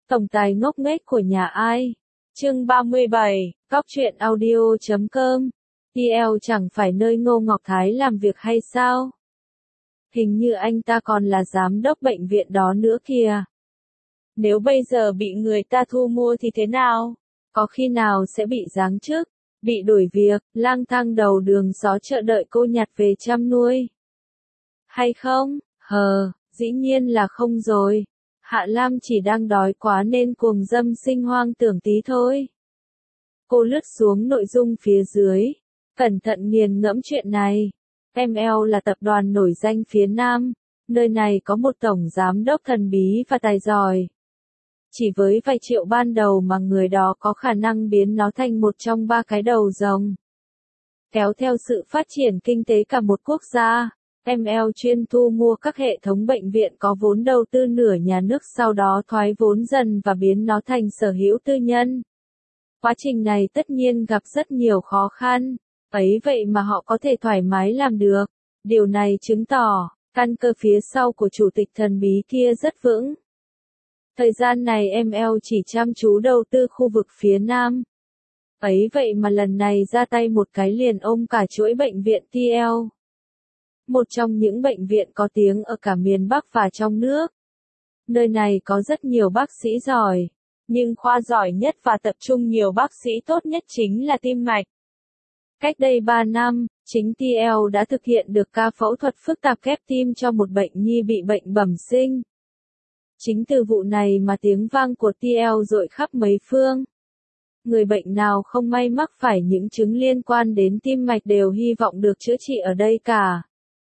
Tổng tài ngốc nghếch của nhà ai? Chương 37, Cóc truyện audio.com. TL chẳng phải nơi Ngô Ngọc Thái làm việc hay sao? Hình như anh ta còn là giám đốc bệnh viện đó nữa kìa. Nếu bây giờ bị người ta thu mua thì thế nào? Có khi nào sẽ bị giáng chức, bị đuổi việc, lang thang đầu đường xó chợ đợi cô nhặt về chăm nuôi? Hay không? Dĩ nhiên là không rồi. Hạ Lam chỉ đang đói quá nên cuồng dâm sinh hoang tưởng tí thôi. Cô lướt xuống nội dung phía dưới, cẩn thận nghiền ngẫm chuyện này. ML là tập đoàn nổi danh phía Nam, nơi này có một tổng giám đốc thần bí và tài giỏi. Chỉ với vài triệu ban đầu mà người đó có khả năng biến nó thành một trong ba cái đầu rồng. Kéo theo sự phát triển kinh tế cả một quốc gia, ML chuyên thu mua các hệ thống bệnh viện có vốn đầu tư nửa nhà nước, sau đó thoái vốn dần và biến nó thành sở hữu tư nhân. Quá trình này tất nhiên gặp rất nhiều khó khăn, ấy vậy mà họ có thể thoải mái làm được. Điều này chứng tỏ, căn cơ phía sau của chủ tịch thần bí kia rất vững. Thời gian này ML chỉ chăm chú đầu tư khu vực phía Nam. Ấy vậy mà lần này ra tay một cái liền ôm cả chuỗi bệnh viện TL. Một trong những bệnh viện có tiếng ở cả miền Bắc và trong nước. Nơi này có rất nhiều bác sĩ giỏi, nhưng khoa giỏi nhất và tập trung nhiều bác sĩ tốt nhất chính là tim mạch. Cách đây 3 năm, chính TL đã thực hiện được ca phẫu thuật phức tạp ghép tim cho một bệnh nhi bị bệnh bẩm sinh. Chính từ vụ này mà tiếng vang của TL dội khắp mấy phương. Người bệnh nào không may mắc phải những chứng liên quan đến tim mạch đều hy vọng được chữa trị ở đây cả.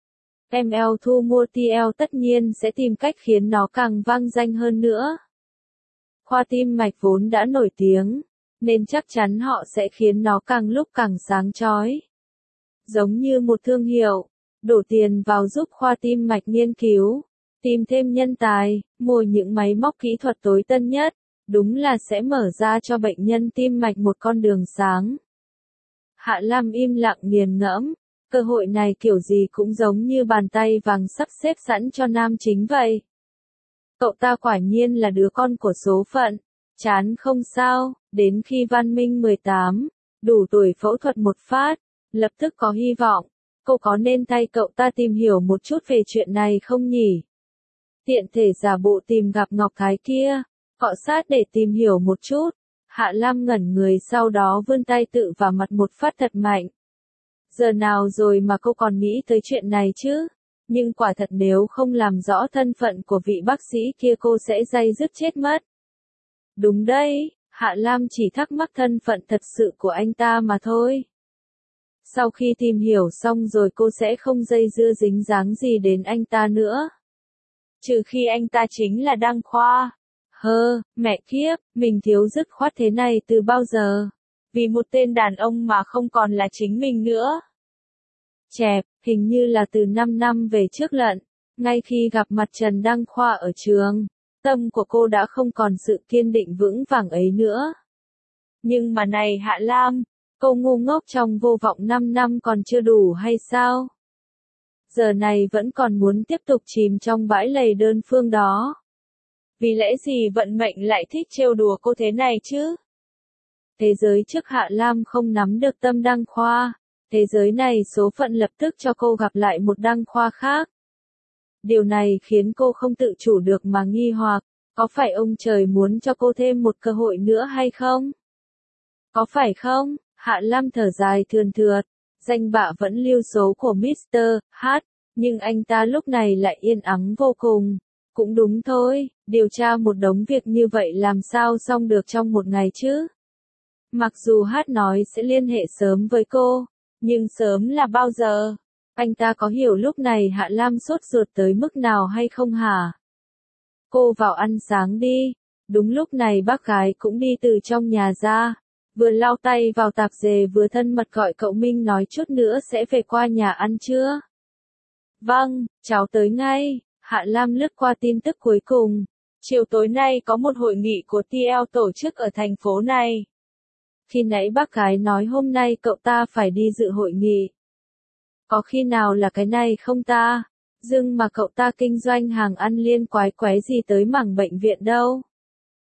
ML thu mua TL tất nhiên sẽ tìm cách khiến nó càng vang danh hơn nữa. Khoa tim mạch vốn đã nổi tiếng, nên chắc chắn họ sẽ khiến nó càng lúc càng sáng chói. Giống như một thương hiệu, đổ tiền vào giúp khoa tim mạch nghiên cứu, tìm thêm nhân tài, mua những máy móc kỹ thuật tối tân nhất, đúng là sẽ mở ra cho bệnh nhân tim mạch một con đường sáng. Hạ Lam im lặng nghiền ngẫm, cơ hội này kiểu gì cũng giống như bàn tay vàng sắp xếp sẵn cho nam chính vậy. Cậu ta quả nhiên là đứa con của số phận, chán không sao, đến khi Văn Minh 18, đủ tuổi phẫu thuật một phát, lập tức có hy vọng. Cô có nên thay cậu ta tìm hiểu một chút về chuyện này không nhỉ? Tiện thể giả bộ tìm gặp Ngọc Thái kia, cọ sát để tìm hiểu một chút. Hạ Lam ngẩn người, sau đó vươn tay tự vào mặt một phát thật mạnh. Giờ nào rồi mà cô còn nghĩ tới chuyện này chứ? Nhưng quả thật nếu không làm rõ thân phận của vị bác sĩ kia cô sẽ day dứt chết mất. Đúng đấy, Hạ Lam chỉ thắc mắc thân phận thật sự của anh ta mà thôi. Sau khi tìm hiểu xong rồi cô sẽ không dây dưa dính dáng gì đến anh ta nữa. Trừ khi anh ta chính là Đăng Khoa. Mẹ kiếp, mình thiếu dứt khoát thế này từ bao giờ? Vì một tên đàn ông mà không còn là chính mình nữa. Chẹp, hình như là từ 5 năm về trước lận, ngay khi gặp mặt Trần Đăng Khoa ở trường, tâm của cô đã không còn sự kiên định vững vàng ấy nữa. Nhưng mà này Hạ Lam, cô ngu ngốc trong vô vọng 5 năm còn chưa đủ hay sao? Giờ này vẫn còn muốn tiếp tục chìm trong bãi lầy đơn phương đó. Vì lẽ gì vận mệnh lại thích trêu đùa cô thế này chứ? Thế giới trước Hạ Lam không nắm được tâm Đăng Khoa. Thế giới này số phận lập tức cho cô gặp lại một Đăng Khoa khác. Điều này khiến cô không tự chủ được mà nghi hoặc, có phải ông trời muốn cho cô thêm một cơ hội nữa hay không? Có phải không? Hạ Lam thở dài thườn thượt, danh bạ vẫn lưu số của Mr. H, nhưng anh ta lúc này lại yên ắng vô cùng. Cũng đúng thôi, điều tra một đống việc như vậy làm sao xong được trong một ngày chứ? Mặc dù H nói sẽ liên hệ sớm với cô, nhưng sớm là bao giờ? Anh ta có hiểu lúc này Hạ Lam sốt ruột tới mức nào hay không hả? Cô vào ăn sáng đi. Đúng lúc này bác gái cũng đi từ trong nhà ra, vừa lau tay vào tạp dề vừa thân mật gọi cậu Minh nói chút nữa sẽ về qua nhà ăn trưa. Vâng, cháu tới ngay. Hạ Lam lướt qua tin tức cuối cùng. Chiều tối nay có một hội nghị của TL tổ chức ở thành phố này. Khi nãy bác gái nói hôm nay cậu ta phải đi dự hội nghị. Có khi nào là cái này không ta? Dưng mà cậu ta kinh doanh hàng ăn liên quái quái gì tới mảng bệnh viện đâu.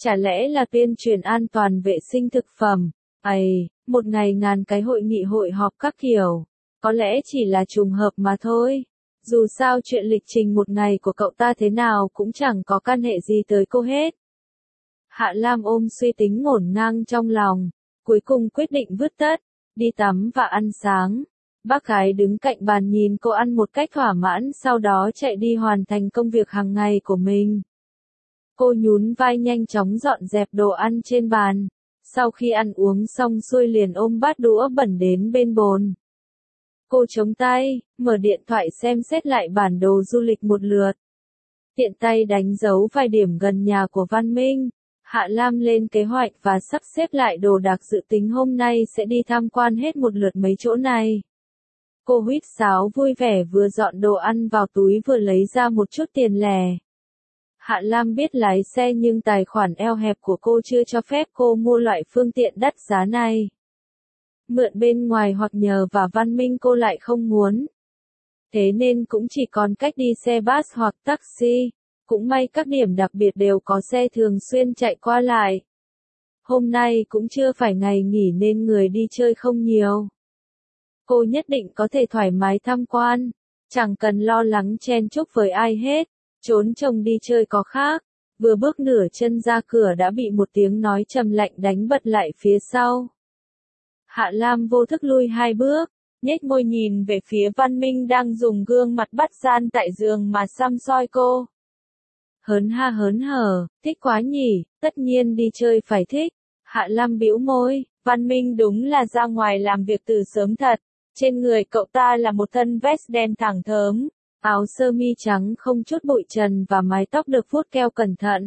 Chả lẽ là tuyên truyền an toàn vệ sinh thực phẩm? Một ngày ngàn cái hội nghị hội họp các kiểu. Có lẽ chỉ là trùng hợp mà thôi. Dù sao chuyện lịch trình một ngày của cậu ta thế nào cũng chẳng có căn hệ gì tới cô hết. Hạ Lam ôm suy tính ngổn ngang trong lòng, cuối cùng quyết định vứt tất, đi tắm và ăn sáng. Bác gái đứng cạnh bàn nhìn cô ăn một cách thỏa mãn, sau đó chạy đi hoàn thành công việc hàng ngày của mình. Cô nhún vai nhanh chóng dọn dẹp đồ ăn trên bàn. Sau khi ăn uống xong xuôi liền ôm bát đũa bẩn đến bên bồn. Cô chống tay, mở điện thoại xem xét lại bản đồ du lịch một lượt. Tiện tay đánh dấu vài điểm gần nhà của Văn Minh. Hạ Lam lên kế hoạch và sắp xếp lại đồ đạc, dự tính hôm nay sẽ đi tham quan hết một lượt mấy chỗ này. Cô huýt sáo vui vẻ vừa dọn đồ ăn vào túi vừa lấy ra một chút tiền lẻ. Hạ Lam biết lái xe nhưng tài khoản eo hẹp của cô chưa cho phép cô mua loại phương tiện đắt giá này. Mượn bên ngoài hoặc nhờ và Văn Minh cô lại không muốn. Thế nên cũng chỉ còn cách đi xe bus hoặc taxi. Cũng may các điểm đặc biệt đều có xe thường xuyên chạy qua lại. Hôm nay cũng chưa phải ngày nghỉ nên người đi chơi không nhiều. Cô nhất định có thể thoải mái tham quan, chẳng cần lo lắng chen chúc với ai hết. Trốn chồng đi chơi có khác. Vừa bước nửa chân ra cửa đã bị một tiếng nói trầm lạnh đánh bật lại phía sau. Hạ Lam vô thức lui 2 bước, nhếch môi nhìn về phía Văn Minh đang dùng gương mặt bắt gian tại giường mà săm soi cô. Hớn hở, thích quá nhỉ, tất nhiên đi chơi phải thích. Hạ Lam bĩu môi, Văn Minh đúng là ra ngoài làm việc từ sớm thật. Trên người cậu ta là một thân vest đen thẳng thớm, áo sơ mi trắng không chút bụi trần và mái tóc được vuốt keo cẩn thận.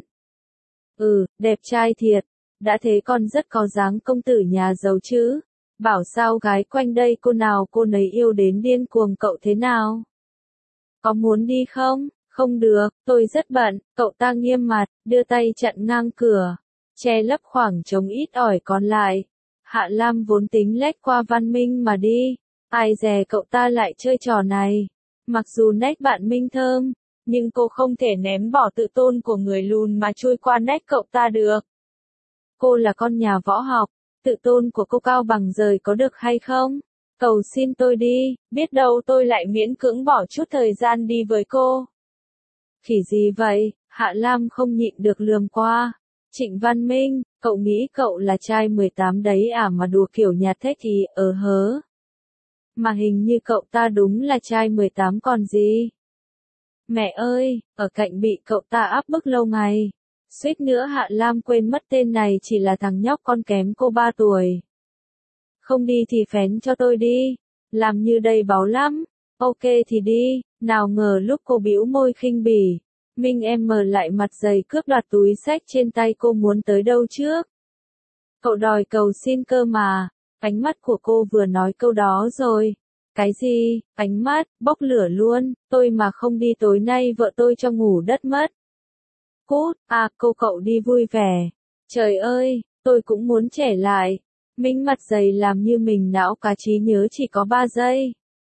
Đẹp trai thiệt, đã thế còn rất có dáng công tử nhà giàu chứ. Bảo sao gái quanh đây cô nào cô nấy yêu đến điên cuồng, cậu thế nào? Có muốn đi không? Không được, tôi rất bận. Cậu ta nghiêm mặt, đưa tay chặn ngang cửa, che lấp khoảng trống ít ỏi còn lại. Hạ Lam vốn tính lách qua Văn Minh mà đi, ai dè cậu ta lại chơi trò này. Mặc dù nách bạn Minh thơm, nhưng cô không thể ném bỏ tự tôn của người lùn mà chui qua nách cậu ta được. Cô là con nhà võ học, tự tôn của cô cao bằng rời có được hay không? Cầu xin tôi đi, biết đâu tôi lại miễn cưỡng bỏ chút thời gian đi với cô. Khỉ gì vậy? Hạ Lam không nhịn được lườm qua. Trịnh Văn Minh, cậu nghĩ cậu là trai 18 đấy à mà đùa kiểu nhạt thế thì hớ. Mà hình như cậu ta đúng là trai 18 còn gì. Mẹ ơi, ở cạnh bị cậu ta áp bức lâu ngày. Suýt nữa Hạ Lam quên mất tên này chỉ là thằng nhóc con kém cô 3 tuổi. Không đi thì phén cho tôi đi. Làm như đầy báu lắm. Ok thì đi. Nào ngờ lúc cô bĩu môi khinh bỉ, Minh em mở lại mặt dày cướp đoạt túi xách trên tay cô, muốn tới đâu trước. Cậu đòi cầu xin cơ mà. Ánh mắt của cô vừa nói câu đó rồi. Cái gì? Ánh mắt, bốc lửa luôn. Tôi mà không đi tối nay vợ tôi cho ngủ đất mất. Cút, cậu đi vui vẻ. Trời ơi, tôi cũng muốn trẻ lại. Minh mặt dày làm như mình não cá trí nhớ chỉ có 3 giây.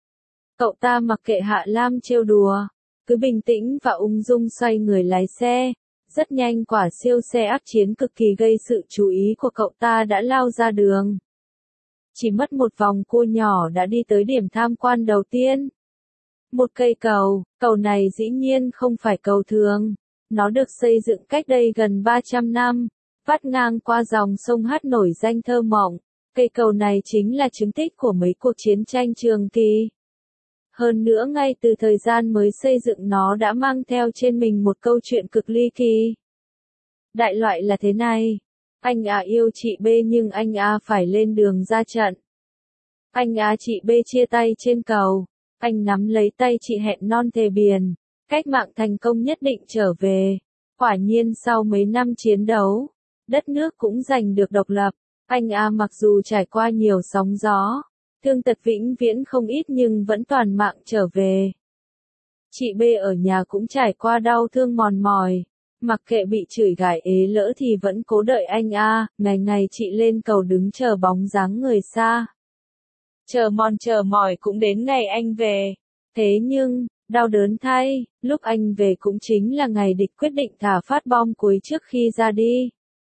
Cậu ta mặc kệ Hạ Lam trêu đùa, cứ bình tĩnh và ung dung xoay người lái xe. Rất nhanh quả siêu xe ác chiến cực kỳ gây sự chú ý của cậu ta đã lao ra đường. Chỉ mất một vòng cua nhỏ đã đi tới điểm tham quan đầu tiên. Một cây cầu, cầu này dĩ nhiên không phải cầu thường. Nó được xây dựng cách đây gần 300 năm, vắt ngang qua dòng sông Hát nổi danh thơ mộng. Cây cầu này chính là chứng tích của mấy cuộc chiến tranh trường kỳ. Hơn nữa ngay từ thời gian mới xây dựng nó đã mang theo trên mình một câu chuyện cực ly kỳ. Đại loại là thế này. Anh A yêu chị B nhưng anh A phải lên đường ra trận. Anh A chị B chia tay trên cầu. Anh nắm lấy tay chị hẹn non thề biển. Cách mạng thành công nhất định trở về. Quả nhiên sau mấy năm chiến đấu, đất nước cũng giành được độc lập. Anh A mặc dù trải qua nhiều sóng gió, thương tật vĩnh viễn không ít nhưng vẫn toàn mạng trở về. Chị B ở nhà cũng trải qua đau thương mòn mỏi. Mặc kệ bị chửi gài ế lỡ thì vẫn cố đợi anh A. Ngày ngày chị lên cầu đứng chờ bóng dáng người xa. Chờ mòn chờ mỏi cũng đến ngày anh về. Thế nhưng, đau đớn thay, lúc anh về cũng chính là ngày địch quyết định thả phát bom cuối trước khi ra đi.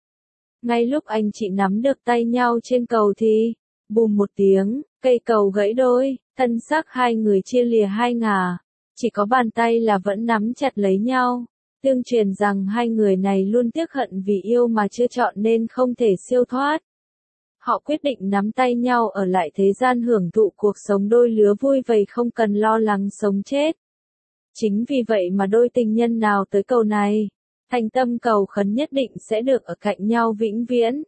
Ngay lúc anh chị nắm được tay nhau trên cầu thì, bùm một tiếng, cây cầu gãy đôi, thân xác hai người chia lìa hai ngả. Chỉ có bàn tay là vẫn nắm chặt lấy nhau. Tương truyền rằng hai người này luôn tiếc hận vì yêu mà chưa chọn nên không thể siêu thoát. Họ quyết định nắm tay nhau ở lại thế gian hưởng thụ cuộc sống đôi lứa vui vầy không cần lo lắng sống chết. Chính vì vậy mà đôi tình nhân nào tới cầu này, thành tâm cầu khấn nhất định sẽ được ở cạnh nhau vĩnh viễn.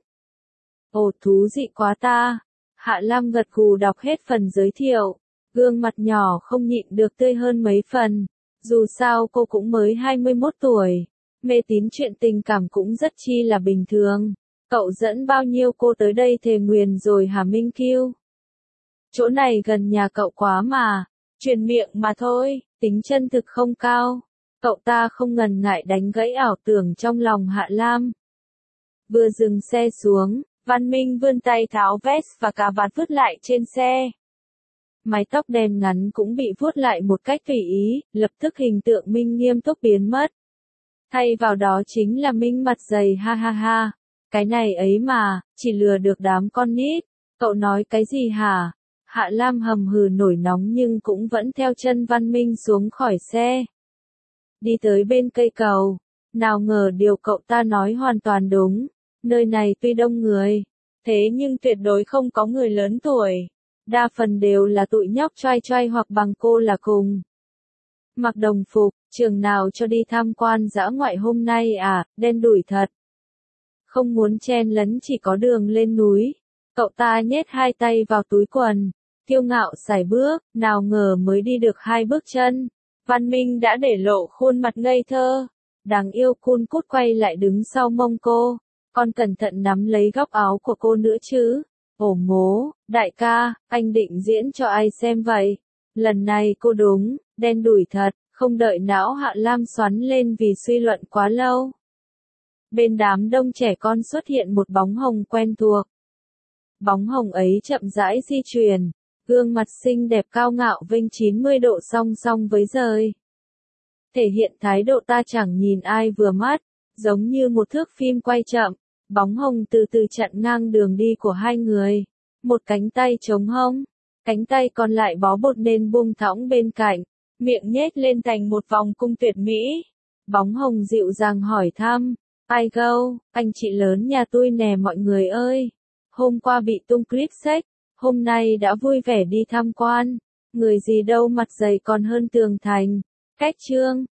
Ồ thú dị quá ta! Hạ Lam gật gù đọc hết phần giới thiệu, gương mặt nhỏ không nhịn được tươi hơn mấy phần. Dù sao cô cũng mới 21 tuổi, mê tín chuyện tình cảm cũng rất chi là bình thường. Cậu dẫn bao nhiêu cô tới đây thề nguyền rồi hả Minh Kiêu? Chỗ này gần nhà cậu quá mà, truyền miệng mà thôi, tính chân thực không cao. Cậu ta không ngần ngại đánh gãy ảo tưởng trong lòng Hạ Lam. Vừa dừng xe xuống, Văn Minh vươn tay tháo vest và cà vạt vứt lại trên xe. Mái tóc đen ngắn cũng bị vuốt lại một cách tùy ý, lập tức hình tượng Minh nghiêm túc biến mất. Thay vào đó chính là Minh mặt dày ha ha ha. Cái này ấy mà, chỉ lừa được đám con nít. Cậu nói cái gì hả? Hạ Lam hầm hừ nổi nóng nhưng cũng vẫn theo chân Văn Minh xuống khỏi xe. Đi tới bên cây cầu. Nào ngờ điều cậu ta nói hoàn toàn đúng. Nơi này tuy đông người, thế nhưng tuyệt đối không có người lớn tuổi. Đa phần đều là tụi nhóc choai choai hoặc bằng cô là cùng. Mặc đồng phục, trường nào cho đi tham quan dã ngoại hôm nay à, đen đủi thật. Không muốn chen lấn chỉ có đường lên núi. Cậu ta nhét hai tay vào túi quần, kiêu ngạo sải bước, nào ngờ mới đi được 2 bước chân. Văn Minh đã để lộ khuôn mặt ngây thơ. Đáng yêu cun cút quay lại đứng sau mông cô. Con cẩn thận nắm lấy góc áo của cô nữa chứ. Ổ mố, đại ca, anh định diễn cho ai xem vậy? Lần này cô đúng, đen đủi thật, không đợi não Hạ Lam xoắn lên vì suy luận quá lâu. Bên đám đông trẻ con xuất hiện một bóng hồng quen thuộc. Bóng hồng ấy chậm rãi di chuyển, gương mặt xinh đẹp cao ngạo vênh 90 độ song song với rời. Thể hiện thái độ ta chẳng nhìn ai vừa mắt, giống như một thước phim quay chậm. Bóng hồng từ từ chặn ngang đường đi của hai người. Một cánh tay chống hông, cánh tay còn lại bó bột nên buông thõng bên cạnh, miệng nhếch lên thành một vòng cung tuyệt mỹ. Bóng hồng dịu dàng hỏi thăm, ai go, anh chị lớn nhà tôi nè mọi người ơi. Hôm qua bị tung clip sex, hôm nay đã vui vẻ đi tham quan. Người gì đâu mặt dày còn hơn tường thành. Cách chương